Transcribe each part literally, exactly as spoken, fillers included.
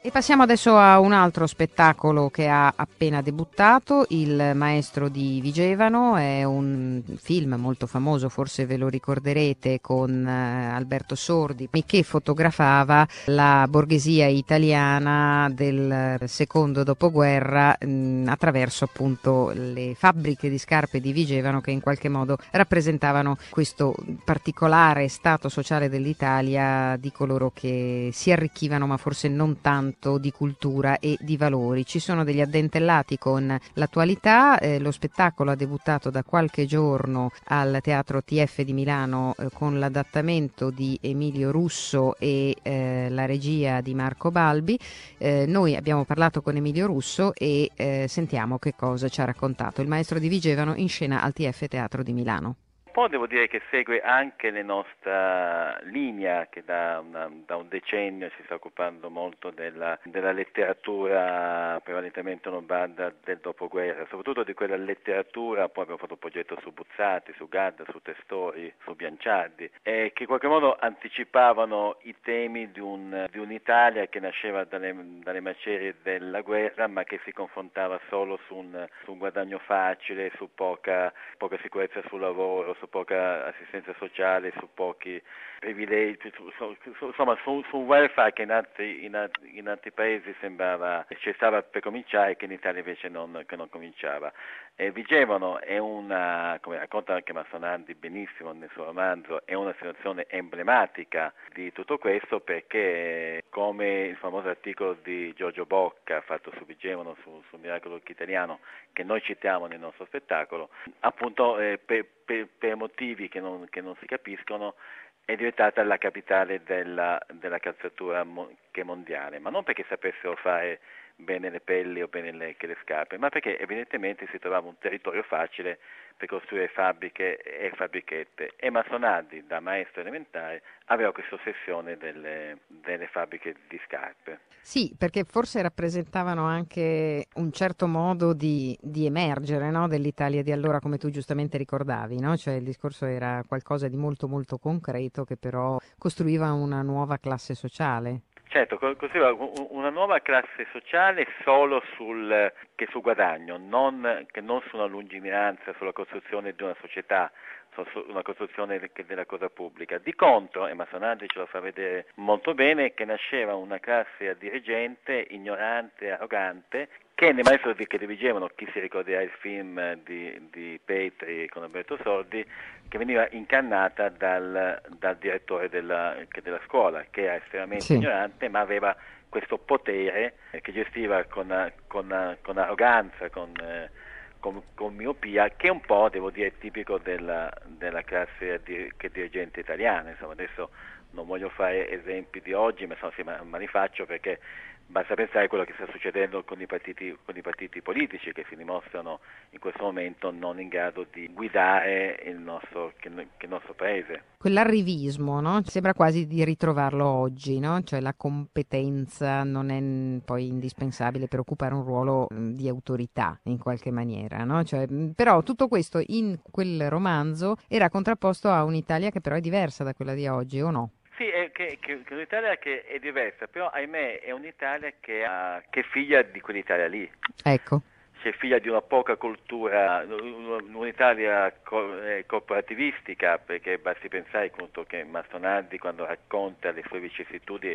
E passiamo adesso a un altro spettacolo che ha appena debuttato, Il Maestro di Vigevano. È un film molto famoso, forse ve lo ricorderete, con eh, Alberto Sordi, che fotografava la borghesia italiana del secondo dopoguerra mh, attraverso appunto le fabbriche di scarpe di Vigevano, che in qualche modo rappresentavano questo particolare stato sociale dell'Italia di coloro che si arricchivano ma forse non tanto di cultura e di valori. Ci sono degli addentellati con l'attualità. Eh, lo spettacolo ha debuttato da qualche giorno al Teatro T F di Milano eh, con l'adattamento di Emilio Russo e eh, la regia di Marco Balbi. Eh, noi abbiamo parlato con Emilio Russo e eh, sentiamo che cosa ci ha raccontato. Il Maestro di Vigevano in scena al T F Teatro di Milano. Un po' devo dire che segue anche la nostra linea che da, una, da un decennio si sta occupando molto della, della letteratura prevalentemente lombarda del dopoguerra, soprattutto di quella letteratura. Poi abbiamo fatto un progetto su Buzzati, su Gadda, su Testori, su Bianciardi, e che in qualche modo anticipavano i temi di, un, di un'Italia che nasceva dalle, dalle macerie della guerra, ma che si confrontava solo su un, su un guadagno facile, su poca, poca sicurezza sul lavoro, su poca assistenza sociale, su pochi privilegi, su, su, su, insomma su, su un welfare che in altri, in, altri, in altri paesi sembrava ci stava per cominciare, che in Italia invece non, che non cominciava. E Vigevano è una, come racconta anche Mastonardi benissimo nel suo romanzo, è una situazione emblematica di tutto questo, perché come il famoso articolo di Giorgio Bocca fatto su Vigevano, su, sul miracolo italiano, che noi citiamo nel nostro spettacolo, appunto eh, per, per, per motivi che non, che non si capiscono è diventata la capitale della, della calzatura mo, che mondiale, ma non perché sapessero fare bene le pelli o bene le, che le scarpe, ma perché evidentemente si trovava un territorio facile per costruire fabbriche e fabbrichette, e Mastonardi, da maestro elementare, aveva questa ossessione delle, delle fabbriche di scarpe. Sì, perché forse rappresentavano anche un certo modo di, di emergere, no, dell'Italia di allora, come tu giustamente ricordavi, no? Cioè il discorso era qualcosa di molto molto concreto che però costruiva una nuova classe sociale. Certo, costruiva una nuova classe sociale solo sul, che sul guadagno, non, che non su una lungimiranza, sulla costruzione di una società, su una costruzione della cosa pubblica. Di contro, e Mastonardi ce lo fa vedere molto bene, che nasceva una classe dirigente ignorante, arrogante, che nei Maestro di che dirigevano, chi si ricorderà il film di, di Petri con Alberto Sordi, che veniva incannata dal, dal direttore della, della scuola, che era estremamente Sì. ignorante, ma aveva questo potere eh, che gestiva con, con, con arroganza, con, eh, con, con miopia, che è un po', devo dire, tipico della, della classe di, che dirigente italiana. Insomma, adesso non voglio fare esempi di oggi, ma, insomma, sì, ma, ma li faccio perché basta pensare a quello che sta succedendo con i partiti, con i partiti politici, che si dimostrano in questo momento non in grado di guidare il nostro, che, che il nostro paese. Quell'arrivismo, no? Sembra quasi di ritrovarlo oggi, no? Cioè la competenza non è mh, poi indispensabile per occupare un ruolo mh, di autorità in qualche maniera, no? Cioè, mh, però tutto questo in quel romanzo era contrapposto a un'Italia che però è diversa da quella di oggi, o no? Sì, è che, che, che un'Italia che è diversa, però ahimè è un'Italia che, ha, che è figlia di quell'Italia lì. Ecco. C'è figlia di una poca cultura, un'Italia corporativistica, perché basti pensare appunto che Mastonardi, quando racconta le sue vicissitudini,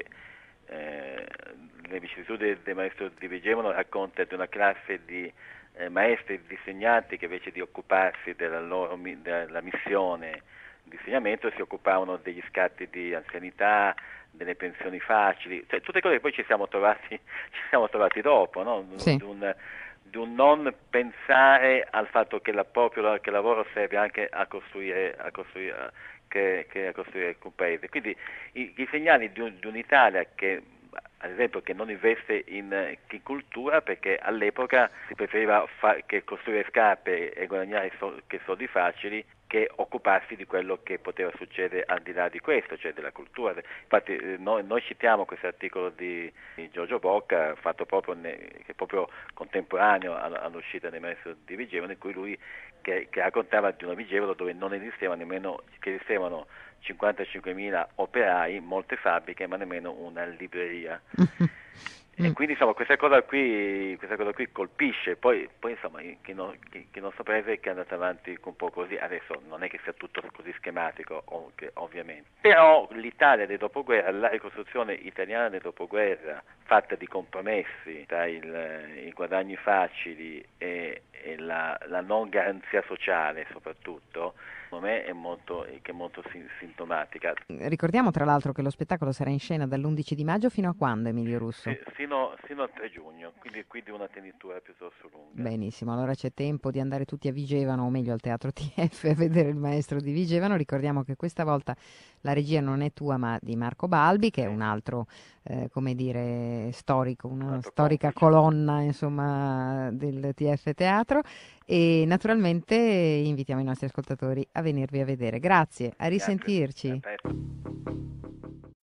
eh, le vicissitudini del maestro di Vigevano, racconta di una classe di eh, maestri e di insegnanti che invece di occuparsi della loro della missione di insegnamento si occupavano degli scatti di anzianità, delle pensioni facili, cioè tutte cose che poi ci siamo trovati, ci siamo trovati dopo, no? Sì. Di un, di un non pensare al fatto che, la proprio, che il lavoro serve anche a costruire, a costruire, che, che a costruire un paese. Quindi i, i segnali di, un, di un'Italia che, ad esempio, che non investe in, in cultura, perché all'epoca si preferiva fa, che costruire scarpe e guadagnare so, che soldi facili, che occuparsi di quello che poteva succedere al di là di questo, cioè della cultura. Infatti eh, noi, noi citiamo questo articolo di, di Giorgio Bocca, fatto proprio, ne, che è proprio contemporaneo all'uscita del Maestro di Vigevano, in cui lui che, che raccontava di una Vigevano dove non esisteva nemmeno, che esistevano cinquantacinquemila operai, molte fabbriche, ma nemmeno una libreria. E quindi insomma questa cosa qui, questa cosa qui colpisce, poi, poi insomma che, no, che, che il nostro paese che è andato avanti un po' così, adesso non è che sia tutto così schematico, ov- ovviamente, però l'Italia del dopoguerra, la ricostruzione italiana del dopoguerra, fatta di compromessi tra il, i guadagni facili e, e la, la non garanzia sociale soprattutto, secondo me è molto, che è molto sin- sintomatica. Ricordiamo tra l'altro che lo spettacolo sarà in scena dall'undici di maggio fino a quando, Emilio Russo? Sì, sino, sino al tre giugno, quindi, quindi una tenitura piuttosto lunga. Benissimo, allora c'è tempo di andare tutti a Vigevano, o meglio al Teatro T F, a vedere il maestro di Vigevano. Ricordiamo che questa volta la regia non è tua ma di Marco Balbi, che è un altro, eh, come dire, storico, una storica colonna, insomma, del T F Teatro, e naturalmente invitiamo i nostri ascoltatori a venirvi a vedere. Grazie, a risentirci. Grazie. A presto.